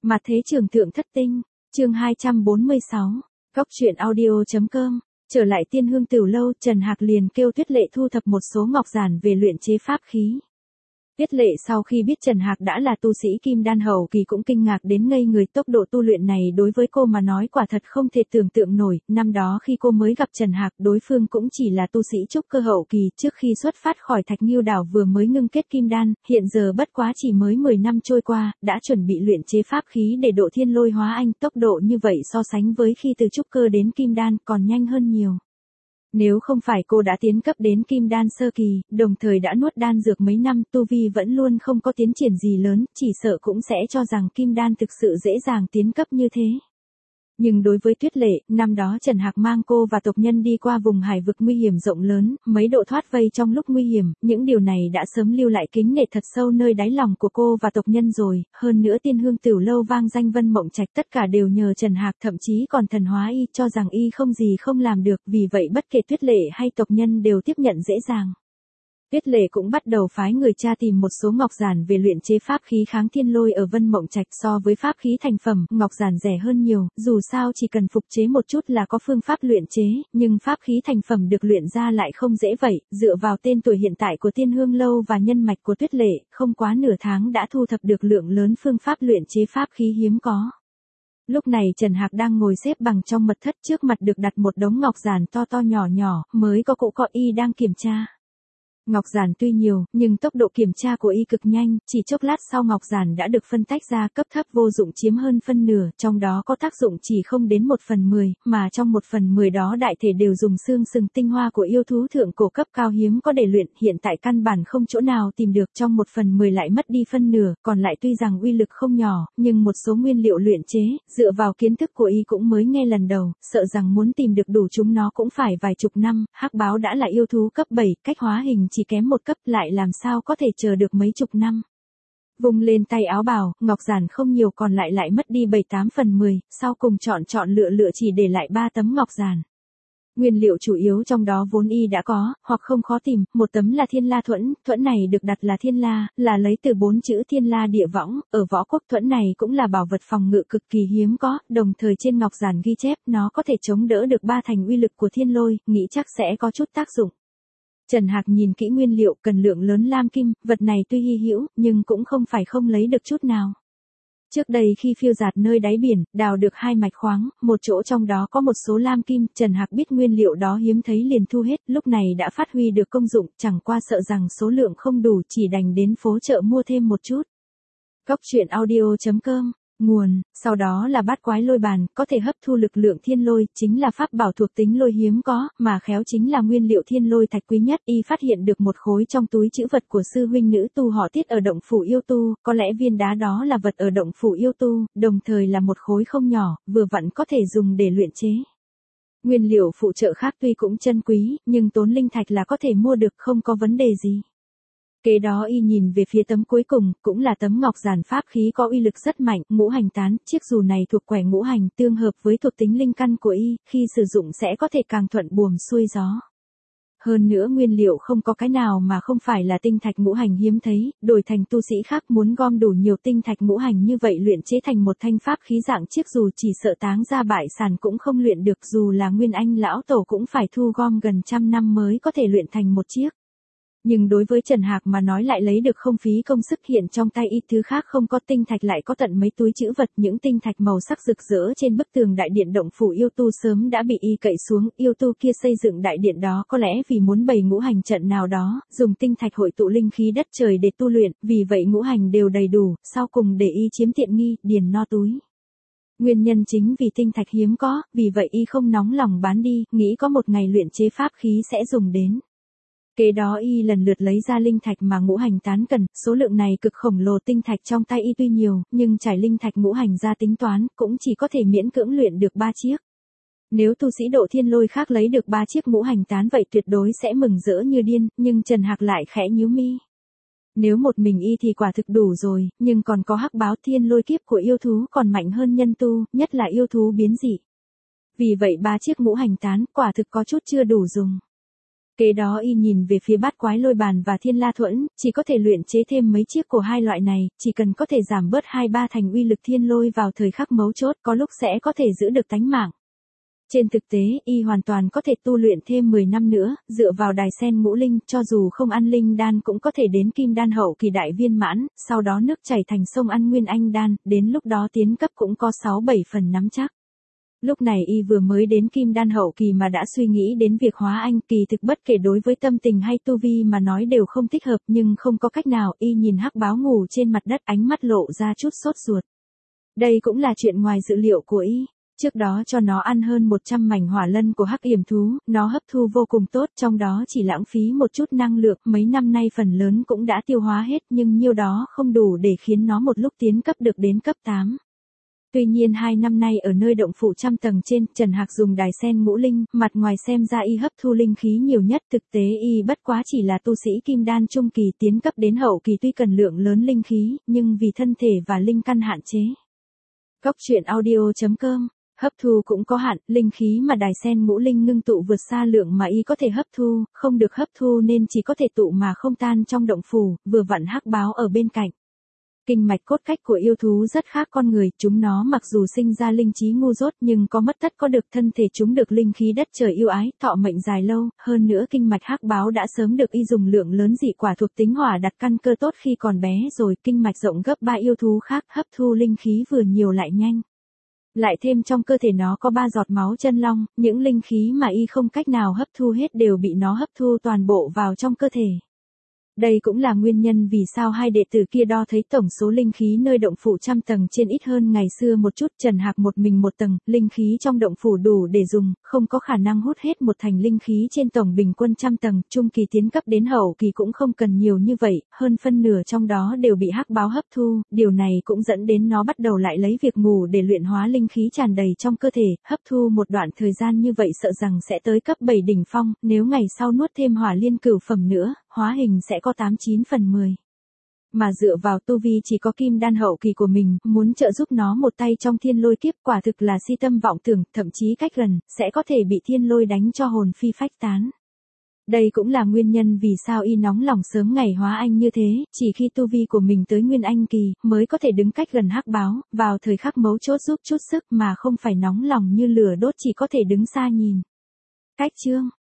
Mặt thế trường thượng thất tinh, chương 246, góc truyện audio.com. Trở lại Tiên Hương Tửu Lâu, Trần Hạc liền kêu Tuyết Lệ thu thập một số ngọc giản về luyện chế pháp khí. Tuyết Lệ sau khi biết Trần Hạc đã là tu sĩ kim đan hậu kỳ cũng kinh ngạc đến ngây người, tốc độ tu luyện này đối với cô mà nói quả thật không thể tưởng tượng nổi. Năm đó khi cô mới gặp Trần Hạc, đối phương cũng chỉ là tu sĩ trúc cơ hậu kỳ, trước khi xuất phát khỏi Thạch Nghiêu đảo vừa mới ngưng kết kim đan, hiện giờ bất quá chỉ mới 10 năm trôi qua, đã chuẩn bị luyện chế pháp khí để độ thiên lôi hóa anh, tốc độ như vậy so sánh với khi từ trúc cơ đến kim đan còn nhanh hơn nhiều. Nếu không phải cô đã tiến cấp đến kim đan sơ kỳ, đồng thời đã nuốt đan dược mấy năm, tu vi vẫn luôn không có tiến triển gì lớn, chỉ sợ cũng sẽ cho rằng kim đan thực sự dễ dàng tiến cấp như thế. Nhưng đối với Tuyết Lệ, năm đó Trần Hạc mang cô và tộc nhân đi qua vùng hải vực nguy hiểm rộng lớn, mấy độ thoát vây trong lúc nguy hiểm, những điều này đã sớm lưu lại kính nể thật sâu nơi đáy lòng của cô và tộc nhân rồi, hơn nữa Tiên Hương Tửu Lâu vang danh Vân Mộng Trạch tất cả đều nhờ Trần Hạc, thậm chí còn thần hóa y, cho rằng y không gì không làm được, vì vậy bất kể Tuyết Lệ hay tộc nhân đều tiếp nhận dễ dàng. Tuyết Lệ cũng bắt đầu phái người tra tìm một số ngọc giản về luyện chế pháp khí kháng thiên lôi ở Vân Mộng Trạch. So với pháp khí thành phẩm, ngọc giản rẻ hơn nhiều, dù sao chỉ cần phục chế một chút là có phương pháp luyện chế, nhưng pháp khí thành phẩm được luyện ra lại không dễ vậy. Dựa vào tên tuổi hiện tại của Tiên Hương Lâu và nhân mạch của Tuyết Lệ, không quá nửa tháng đã thu thập được lượng lớn phương pháp luyện chế pháp khí hiếm có. Lúc này Trần Hạc đang ngồi xếp bằng trong mật thất, trước mặt được đặt một đống ngọc giản to to nhỏ nhỏ, mới có cụ cọ y đang kiểm tra. Ngọc giản tuy nhiều, nhưng tốc độ kiểm tra của y cực nhanh, chỉ chốc lát sau ngọc giản đã được phân tách ra, cấp thấp vô dụng chiếm hơn phân nửa, trong đó có tác dụng chỉ không đến 1/10, mà trong 1/10 đó đại thể đều dùng xương sừng tinh hoa của yêu thú thượng cổ cấp cao hiếm có để luyện, hiện tại căn bản không chỗ nào tìm được, trong 1/10 lại mất đi phân nửa, còn lại tuy rằng uy lực không nhỏ, nhưng một số nguyên liệu luyện chế, dựa vào kiến thức của y cũng mới nghe lần đầu, sợ rằng muốn tìm được đủ chúng nó cũng phải vài chục năm. Hắc báo đã là yêu thú cấp 7, cách hóa hình chỉ kém một cấp, lại làm sao có thể chờ được mấy chục năm. Vùng lên tay áo bào, ngọc giản không nhiều, còn lại mất đi 7/8/10, sau cùng chọn lựa chỉ để lại 3 tấm ngọc giản. Nguyên liệu chủ yếu trong đó vốn y đã có, hoặc không khó tìm, một tấm là Thiên La thuẫn, thuẫn này được đặt là Thiên La, là lấy từ 4 chữ Thiên La địa võng, ở võ quốc thuẫn này cũng là bảo vật phòng ngự cực kỳ hiếm có, đồng thời trên ngọc giản ghi chép nó có thể chống đỡ được 3 thành uy lực của thiên lôi, nghĩ chắc sẽ có chút tác dụng. Trần Hạc nhìn kỹ nguyên liệu, cần lượng lớn lam kim, vật này tuy hy hữu, nhưng cũng không phải không lấy được chút nào. Trước đây khi phiêu dạt nơi đáy biển, đào được 2 mạch khoáng, một chỗ trong đó có một số lam kim, Trần Hạc biết nguyên liệu đó hiếm thấy liền thu hết, lúc này đã phát huy được công dụng, chẳng qua sợ rằng số lượng không đủ, chỉ đành đến phố chợ mua thêm một chút. Góc truyện audio.com. Nguồn, sau đó là bát quái lôi bàn, có thể hấp thu lực lượng thiên lôi, chính là pháp bảo thuộc tính lôi hiếm có, mà khéo chính là nguyên liệu thiên lôi thạch quý nhất. Y phát hiện được một khối trong túi trữ vật của sư huynh nữ tu họ Tiết ở động phủ yêu tu, có lẽ viên đá đó là vật ở động phủ yêu tu, đồng thời là một khối không nhỏ, vừa vặn có thể dùng để luyện chế. Nguyên liệu phụ trợ khác tuy cũng chân quý, nhưng tốn linh thạch là có thể mua được, không có vấn đề gì. Kế đó y nhìn về phía tấm cuối cùng, cũng là tấm ngọc giản pháp khí có uy lực rất mạnh, ngũ hành tán, chiếc dù này thuộc quẻ ngũ hành, tương hợp với thuộc tính linh căn của y, khi sử dụng sẽ có thể càng thuận buồm xuôi gió. Hơn nữa nguyên liệu không có cái nào mà không phải là tinh thạch ngũ hành hiếm thấy, đổi thành tu sĩ khác muốn gom đủ nhiều tinh thạch ngũ hành như vậy luyện chế thành một thanh pháp khí dạng chiếc dù chỉ sợ táng ra bại sản cũng không luyện được, dù là Nguyên Anh lão tổ cũng phải thu gom gần 100 năm mới có thể luyện thành một chiếc. Nhưng đối với Trần Hạc mà nói lại lấy được không phí công sức, hiện trong tay y thứ khác không có, tinh thạch lại có tận mấy túi trữ vật, những tinh thạch màu sắc rực rỡ trên bức tường đại điện động phủ yêu tu sớm đã bị y cậy xuống, yêu tu kia xây dựng đại điện đó có lẽ vì muốn bày ngũ hành trận nào đó, dùng tinh thạch hội tụ linh khí đất trời để tu luyện, vì vậy ngũ hành đều đầy đủ, sau cùng để y chiếm tiện nghi, điền no túi. Nguyên nhân chính vì tinh thạch hiếm có, vì vậy y không nóng lòng bán đi, nghĩ có một ngày luyện chế pháp khí sẽ dùng đến. Kế đó y lần lượt lấy ra linh thạch mà ngũ hành tán cần, số lượng này cực khổng lồ, tinh thạch trong tay y tuy nhiều, nhưng trải linh thạch ngũ hành ra tính toán, cũng chỉ có thể miễn cưỡng luyện được 3 chiếc. Nếu tu sĩ độ thiên lôi khác lấy được 3 chiếc ngũ hành tán vậy tuyệt đối sẽ mừng rỡ như điên, nhưng Trần Hạc lại khẽ nhíu mi. Nếu một mình y thì quả thực đủ rồi, nhưng còn có hắc báo thiên lôi kiếp của yêu thú còn mạnh hơn nhân tu, nhất là yêu thú biến dị. Vì vậy 3 chiếc ngũ hành tán quả thực có chút chưa đủ dùng. Kế đó y nhìn về phía bát quái lôi bàn và thiên la thuẫn, chỉ có thể luyện chế thêm mấy chiếc của hai loại này, chỉ cần có thể giảm bớt 2-3 thành uy lực thiên lôi vào thời khắc mấu chốt, có lúc sẽ có thể giữ được tánh mạng. Trên thực tế, y hoàn toàn có thể tu luyện thêm 10 năm nữa, dựa vào đài sen ngũ linh, cho dù không ăn linh đan cũng có thể đến kim đan hậu kỳ đại viên mãn, sau đó nước chảy thành sông ăn nguyên anh đan, đến lúc đó tiến cấp cũng có 6-7 phần nắm chắc. Lúc này y vừa mới đến kim đan hậu kỳ mà đã suy nghĩ đến việc hóa anh, kỳ thực bất kể đối với tâm tình hay tu vi mà nói đều không thích hợp, nhưng không có cách nào, y nhìn hắc báo ngủ trên mặt đất, ánh mắt lộ ra chút sốt ruột. Đây cũng là chuyện ngoài dự liệu của y. Trước đó cho nó ăn hơn 100 mảnh hỏa lân của hắc yểm thú, nó hấp thu vô cùng tốt, trong đó chỉ lãng phí một chút năng lượng, mấy năm nay phần lớn cũng đã tiêu hóa hết, nhưng nhiêu đó không đủ để khiến nó một lúc tiến cấp được đến cấp 8. Tuy nhiên 2 năm nay ở nơi động phủ trăm tầng trên, Trần Hạc dùng đài sen ngũ linh, mặt ngoài xem ra y hấp thu linh khí nhiều nhất, thực tế y bất quá chỉ là tu sĩ kim đan trung kỳ, tiến cấp đến hậu kỳ tuy cần lượng lớn linh khí, nhưng vì thân thể và linh căn hạn chế. Cốc truyện audio.com. Hấp thu cũng có hạn, linh khí mà đài sen ngũ linh ngưng tụ vượt xa lượng mà y có thể hấp thu, không được hấp thu nên chỉ có thể tụ mà không tan trong động phủ, vừa vặn hắc báo ở bên cạnh. Kinh mạch cốt cách của yêu thú rất khác con người, chúng nó mặc dù sinh ra linh trí ngu dốt nhưng có mất tất có được, thân thể chúng được linh khí đất trời yêu ái, thọ mệnh dài lâu, hơn nữa kinh mạch hắc báo đã sớm được y dùng lượng lớn dị quả thuộc tính hỏa đặt căn cơ tốt khi còn bé rồi, kinh mạch rộng gấp 3 yêu thú khác, hấp thu linh khí vừa nhiều lại nhanh. Lại thêm trong cơ thể nó có 3 giọt máu chân long, những linh khí mà y không cách nào hấp thu hết đều bị nó hấp thu toàn bộ vào trong cơ thể. Đây cũng là nguyên nhân vì sao hai đệ tử kia đo thấy tổng số linh khí nơi động phủ trăm tầng trên ít hơn ngày xưa một chút. Trần Hạc một mình một tầng, linh khí trong động phủ đủ để dùng, không có khả năng hút hết một thành linh khí trên tổng bình quân trăm tầng, trung kỳ tiến cấp đến hậu kỳ cũng không cần nhiều như vậy, hơn phân nửa trong đó đều bị hắc báo hấp thu, điều này cũng dẫn đến nó bắt đầu lại lấy việc ngủ để luyện hóa linh khí tràn đầy trong cơ thể, hấp thu một đoạn thời gian như vậy sợ rằng sẽ tới cấp 7 đỉnh phong, nếu ngày sau nuốt thêm hỏa liên cửu phẩm nữa, hóa hình sẽ có 89 phần 10. Mà dựa vào tu vi chỉ có kim đan hậu kỳ của mình, muốn trợ giúp nó một tay trong thiên lôi kiếp quả thực là si tâm vọng tưởng, thậm chí cách gần, sẽ có thể bị thiên lôi đánh cho hồn phi phách tán. Đây cũng là nguyên nhân vì sao y nóng lòng sớm ngày hóa anh như thế, chỉ khi tu vi của mình tới nguyên anh kỳ, mới có thể đứng cách gần hắc báo, vào thời khắc mấu chốt giúp chút sức mà không phải nóng lòng như lửa đốt chỉ có thể đứng xa nhìn. Cách chương